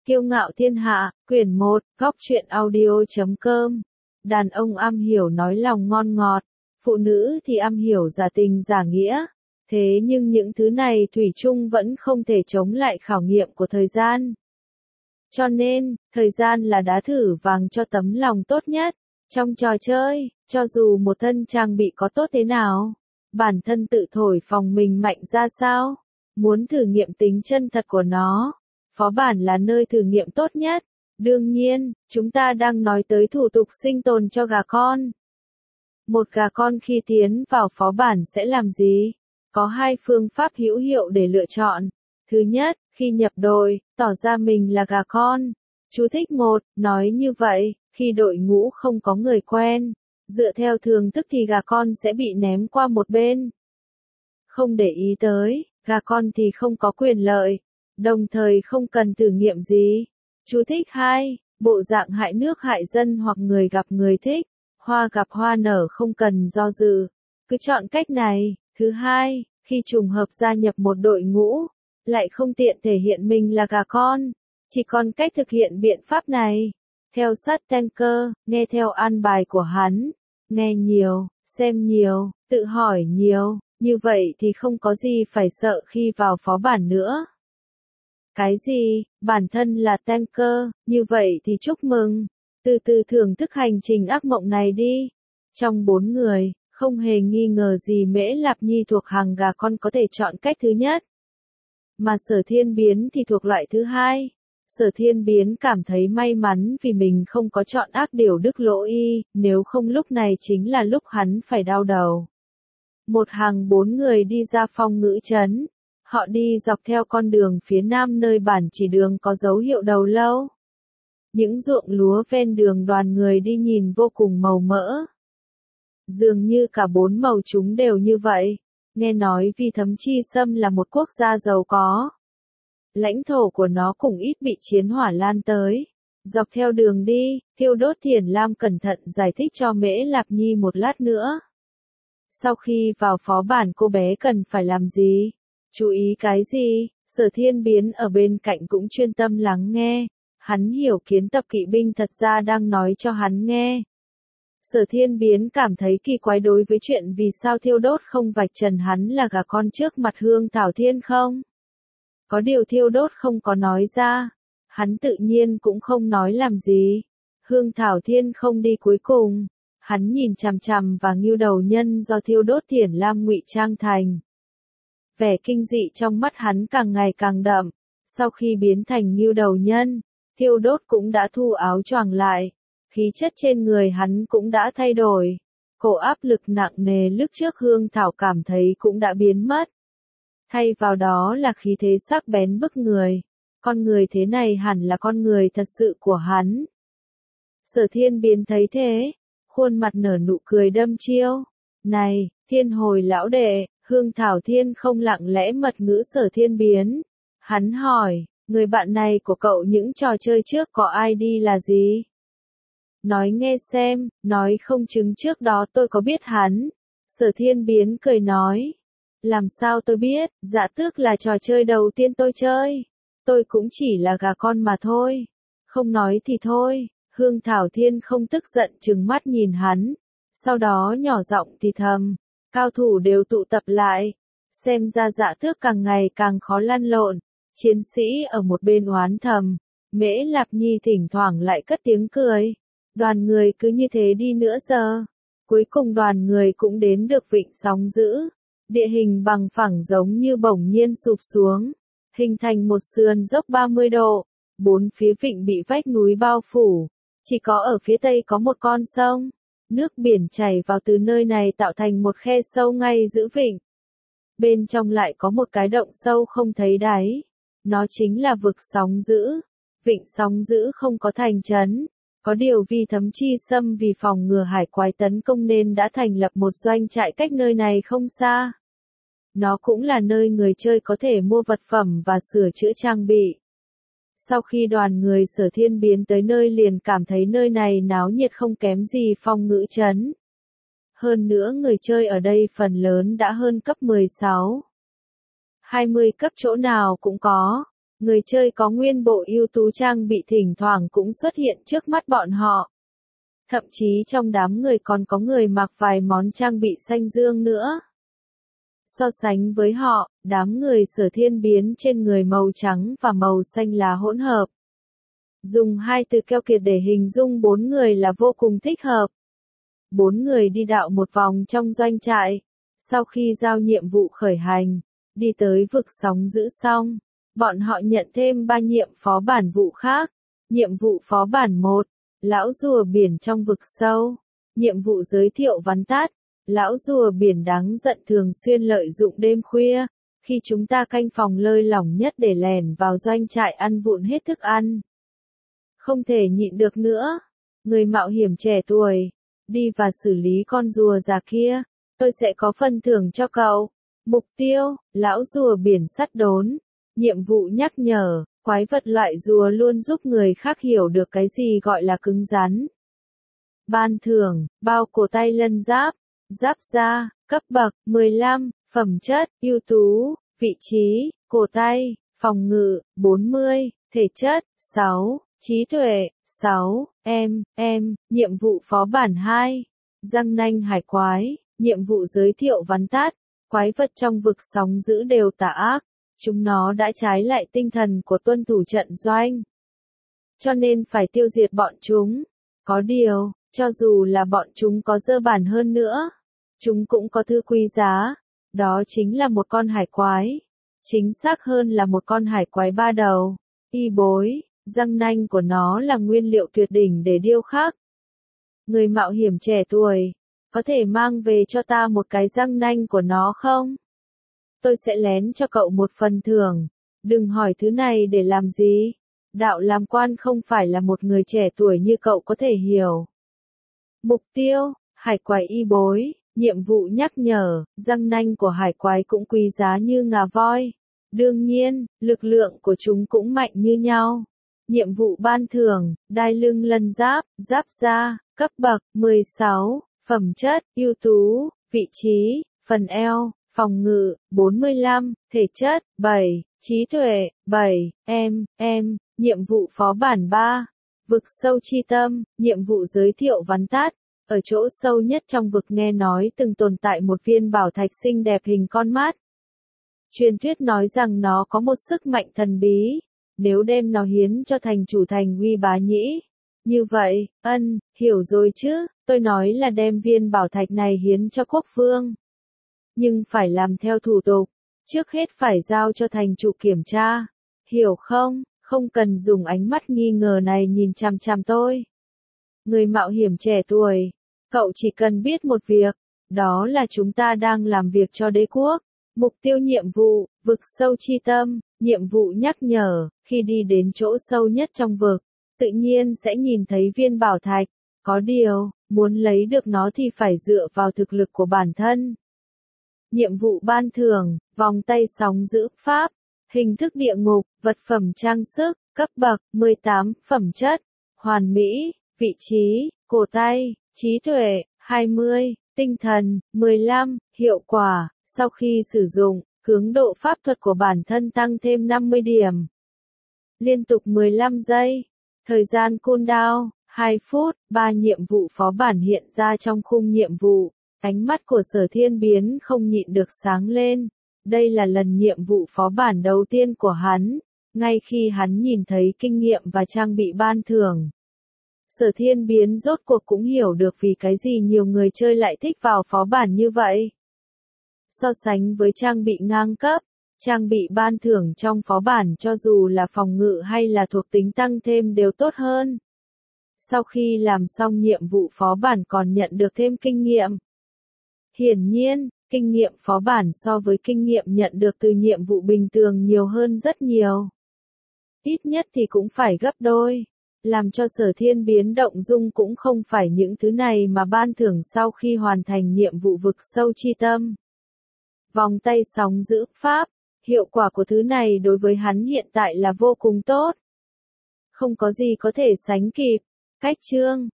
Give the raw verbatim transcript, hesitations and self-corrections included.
Kiêu ngạo thiên hạ, quyển một, góc truyện audio.com. Đàn ông am hiểu nói lòng ngon ngọt, phụ nữ thì am hiểu giả tình giả nghĩa. Thế nhưng những thứ này thủy chung vẫn không thể chống lại khảo nghiệm của thời gian. Cho nên, thời gian là đá thử vàng cho tấm lòng tốt nhất. Trong trò chơi, cho dù một thân trang bị có tốt thế nào, bản thân tự thổi phồng mình mạnh ra sao, muốn thử nghiệm tính chân thật của nó, phó bản là nơi thử nghiệm tốt nhất. Đương nhiên, chúng ta đang nói tới thủ tục sinh tồn cho gà con. Một gà con khi tiến vào phó bản sẽ làm gì? Có hai phương pháp hữu hiệu để lựa chọn. Thứ nhất, khi nhập đội, tỏ ra mình là gà con. Chú thích một, nói như vậy, khi đội ngũ không có người quen, dựa theo thường thức thì gà con sẽ bị ném qua một bên. Không để ý tới, gà con thì không có quyền lợi, đồng thời không cần thử nghiệm gì. Chú thích hai, bộ dạng hại nước hại dân hoặc người gặp người thích, hoa gặp hoa nở không cần do dự, cứ chọn cách này. Thứ hai, khi trùng hợp gia nhập một đội ngũ, lại không tiện thể hiện mình là gà con, chỉ còn cách thực hiện biện pháp này. Theo sát Tanker, nghe theo an bài của hắn, nghe nhiều, xem nhiều, tự hỏi nhiều, như vậy thì không có gì phải sợ khi vào phó bản nữa. Cái gì, bản thân là Tanker, như vậy thì chúc mừng, từ từ thưởng thức hành trình ác mộng này đi. Trong bốn người, không hề nghi ngờ gì Mễ Lạp Nhi thuộc hàng gà con có thể chọn cách thứ nhất. Mà Sở Thiên Biến thì thuộc loại thứ hai. Sở Thiên Biến cảm thấy may mắn vì mình không có chọn ác điều đức lỗ y, nếu không lúc này chính là lúc hắn phải đau đầu. Một hàng bốn người đi ra Phong Ngữ Trấn. Họ đi dọc theo con đường phía nam nơi bản chỉ đường có dấu hiệu đầu lâu. Những ruộng lúa ven đường đoàn người đi nhìn vô cùng màu mỡ. Dường như cả bốn màu chúng đều như vậy. Nghe nói vì Thấm Chi Sâm là một quốc gia giàu có. Lãnh thổ của nó cũng ít bị chiến hỏa lan tới. Dọc theo đường đi, Thiêu Đốt Thiển Lam cẩn thận giải thích cho Mễ Lạp Nhi một lát nữa. Sau khi vào phó bản cô bé cần phải làm gì? Chú ý cái gì? Sở Thiên Biến ở bên cạnh cũng chuyên tâm lắng nghe. Hắn hiểu Kiến Tập kỵ binh thật ra đang nói cho hắn nghe. Sở Thiên Biến cảm thấy kỳ quái đối với chuyện vì sao Thiêu Đốt không vạch trần hắn là gà con trước mặt Hương Thảo Thiên không? Có điều Thiêu Đốt không có nói ra. Hắn tự nhiên cũng không nói làm gì. Hương Thảo Thiên không đi cuối cùng. Hắn nhìn chằm chằm và ngưu đầu nhân do Thiêu Đốt Thiển Lam ngụy trang thành. Vẻ kinh dị trong mắt hắn càng ngày càng đậm. Sau khi biến thành ngưu đầu nhân, Thiêu Đốt cũng đã thu áo choàng lại. Khí chất trên người hắn cũng đã thay đổi. Cổ áp lực nặng nề lúc trước Hương Thảo cảm thấy cũng đã biến mất. Thay vào đó là khí thế sắc bén bức người. Con người thế này hẳn là con người thật sự của hắn. Sở Thiên Biến thấy thế, khuôn mặt nở nụ cười đâm chiêu. Này, Thiên Hồi lão đệ, Hương Thảo Thiên không lặng lẽ mật ngữ Sở Thiên Biến. Hắn hỏi, người bạn này của cậu những trò chơi trước có ai đi là gì? Nói nghe xem, nói không chứng trước đó tôi có biết hắn. Sở Thiên Biến cười nói. Làm sao tôi biết, Dạ Tước là trò chơi đầu tiên tôi chơi. Tôi cũng chỉ là gà con mà thôi. Không nói thì thôi. Hương Thảo Thiên không tức giận trừng mắt nhìn hắn. Sau đó nhỏ giọng thì thầm. Cao thủ đều tụ tập lại. Xem ra Dạ Tước càng ngày càng khó lăn lộn. Chiến sĩ ở một bên oán thầm. Mễ Lạp Nhi thỉnh thoảng lại cất tiếng cười. Đoàn người cứ như thế đi nữa giờ. Cuối cùng đoàn người cũng đến được vịnh Sóng Dữ. Địa hình bằng phẳng giống như bỗng nhiên sụp xuống. Hình thành một sườn dốc ba mươi độ. Bốn phía vịnh bị vách núi bao phủ. Chỉ có ở phía tây có một con sông. Nước biển chảy vào từ nơi này tạo thành một khe sâu ngay giữa vịnh. Bên trong lại có một cái động sâu không thấy đáy. Nó chính là vực Sóng Dữ. Vịnh Sóng Dữ không có thành trấn. Có điều vì Thấm Chi Sâm vì phòng ngừa hải quái tấn công nên đã thành lập một doanh trại cách nơi này không xa. Nó cũng là nơi người chơi có thể mua vật phẩm và sửa chữa trang bị. Sau khi đoàn người Sở Thiên Biến tới nơi liền cảm thấy nơi này náo nhiệt không kém gì Phong Ngữ Trấn. Hơn nữa người chơi ở đây phần lớn đã hơn cấp mười sáu. hai mươi cấp chỗ nào cũng có. Người chơi có nguyên bộ ưu tú trang bị thỉnh thoảng cũng xuất hiện trước mắt bọn họ. Thậm chí trong đám người còn có người mặc vài món trang bị xanh dương nữa. So sánh với họ, đám người Sở Thiên biến trên người màu trắng và màu xanh là hỗn hợp. Dùng hai từ keo kiệt để hình dung bốn người là vô cùng thích hợp. Bốn người đi đạo một vòng trong doanh trại. Sau khi giao nhiệm vụ khởi hành, đi tới vực sóng giữ xong, bọn họ nhận thêm ba nhiệm phó bản vụ khác. Nhiệm vụ phó bản một, Lão rùa biển trong vực sâu. Nhiệm vụ giới thiệu vắn tắt. Lão rùa biển đáng giận thường xuyên lợi dụng đêm khuya, khi chúng ta canh phòng lơi lỏng nhất để lèn vào doanh trại ăn vụn hết thức ăn. Không thể nhịn được nữa. Người mạo hiểm trẻ tuổi, đi và xử lý con rùa già kia, tôi sẽ có phần thưởng cho cậu. Mục tiêu, lão rùa biển sắt đốn. Nhiệm vụ nhắc nhở, quái vật loại rùa luôn giúp người khác hiểu được cái gì gọi là cứng rắn. Ban thưởng, bao cổ tay lân giáp, giáp da, cấp bậc mười lăm, phẩm chất, ưu tú, vị trí, cổ tay, phòng ngự, bốn mươi, thể chất, sáu, trí tuệ, sáu, em, em, nhiệm vụ phó bản hai, răng nanh hải quái, nhiệm vụ giới thiệu vắn tắt, quái vật trong vực sóng giữ đều tà ác, chúng nó đã trái lại tinh thần của tuân thủ trận doanh. Cho nên phải tiêu diệt bọn chúng. Có điều, cho dù là bọn chúng có dơ bản hơn nữa, chúng cũng có thứ quý giá, đó chính là một con hải quái. Chính xác hơn là một con hải quái ba đầu, y bối, răng nanh của nó là nguyên liệu tuyệt đỉnh để điêu khắc. Người mạo hiểm trẻ tuổi, có thể mang về cho ta một cái răng nanh của nó không? Tôi sẽ lén cho cậu một phần thưởng, đừng hỏi thứ này để làm gì. Đạo làm quan không phải là một người trẻ tuổi như cậu có thể hiểu. Mục tiêu, hải quái y bối, nhiệm vụ nhắc nhở, răng nanh của hải quái cũng quý giá như ngà voi. Đương nhiên, lực lượng của chúng cũng mạnh như nhau. Nhiệm vụ ban thưởng, đai lưng lân giáp, giáp da, cấp bậc mười sáu, phẩm chất, ưu tú, vị trí, phần eo, phòng ngự, bốn mươi lăm, thể chất, bảy, trí tuệ, bảy, em, em, nhiệm vụ phó bản ba, vực sâu chi tâm, nhiệm vụ giới thiệu vắn tắt. Ở chỗ sâu nhất trong vực nghe nói từng tồn tại một viên bảo thạch xinh đẹp hình con mắt. Truyền thuyết nói rằng nó có một sức mạnh thần bí, nếu đem nó hiến cho thành chủ thành Uy Bá Nhĩ. Như vậy, ân, hiểu rồi chứ, tôi nói là đem viên bảo thạch này hiến cho quốc vương. Nhưng phải làm theo thủ tục, trước hết phải giao cho thành chủ kiểm tra, hiểu không, không cần dùng ánh mắt nghi ngờ này nhìn chằm chằm tôi. Người mạo hiểm trẻ tuổi, cậu chỉ cần biết một việc, đó là chúng ta đang làm việc cho đế quốc. Mục tiêu nhiệm vụ, vực sâu chi tâm, nhiệm vụ nhắc nhở, khi đi đến chỗ sâu nhất trong vực, tự nhiên sẽ nhìn thấy viên bảo thạch. Có điều, muốn lấy được nó thì phải dựa vào thực lực của bản thân. Nhiệm vụ ban thưởng, vòng tay sóng giữ pháp, hình thức địa ngục, vật phẩm trang sức, cấp bậc mười tám, phẩm chất, hoàn mỹ, vị trí, cổ tay, trí tuệ, hai mươi, tinh thần, mười lăm, hiệu quả, sau khi sử dụng, cường độ pháp thuật của bản thân tăng thêm năm mươi điểm. Liên tục mười lăm giây, thời gian cooldown, hai phút, ba nhiệm vụ phó bản hiện ra trong khung nhiệm vụ, ánh mắt của Sở Thiên biến không nhịn được sáng lên. Đây là lần nhiệm vụ phó bản đầu tiên của hắn, ngay khi hắn nhìn thấy kinh nghiệm và trang bị ban thưởng. Sở Thiên biến rốt cuộc cũng hiểu được vì cái gì nhiều người chơi lại thích vào phó bản như vậy. So sánh với trang bị ngang cấp, trang bị ban thưởng trong phó bản cho dù là phòng ngự hay là thuộc tính tăng thêm đều tốt hơn. Sau khi làm xong nhiệm vụ phó bản còn nhận được thêm kinh nghiệm. Hiển nhiên, kinh nghiệm phó bản so với kinh nghiệm nhận được từ nhiệm vụ bình thường nhiều hơn rất nhiều. Ít nhất thì cũng phải gấp đôi. Làm cho Sở Thiên biến động dung cũng không phải những thứ này mà ban thưởng sau khi hoàn thành nhiệm vụ vực sâu chi tâm. Vòng tay sóng giữ pháp, hiệu quả của thứ này đối với hắn hiện tại là vô cùng tốt. Không có gì có thể sánh kịp. Cách chương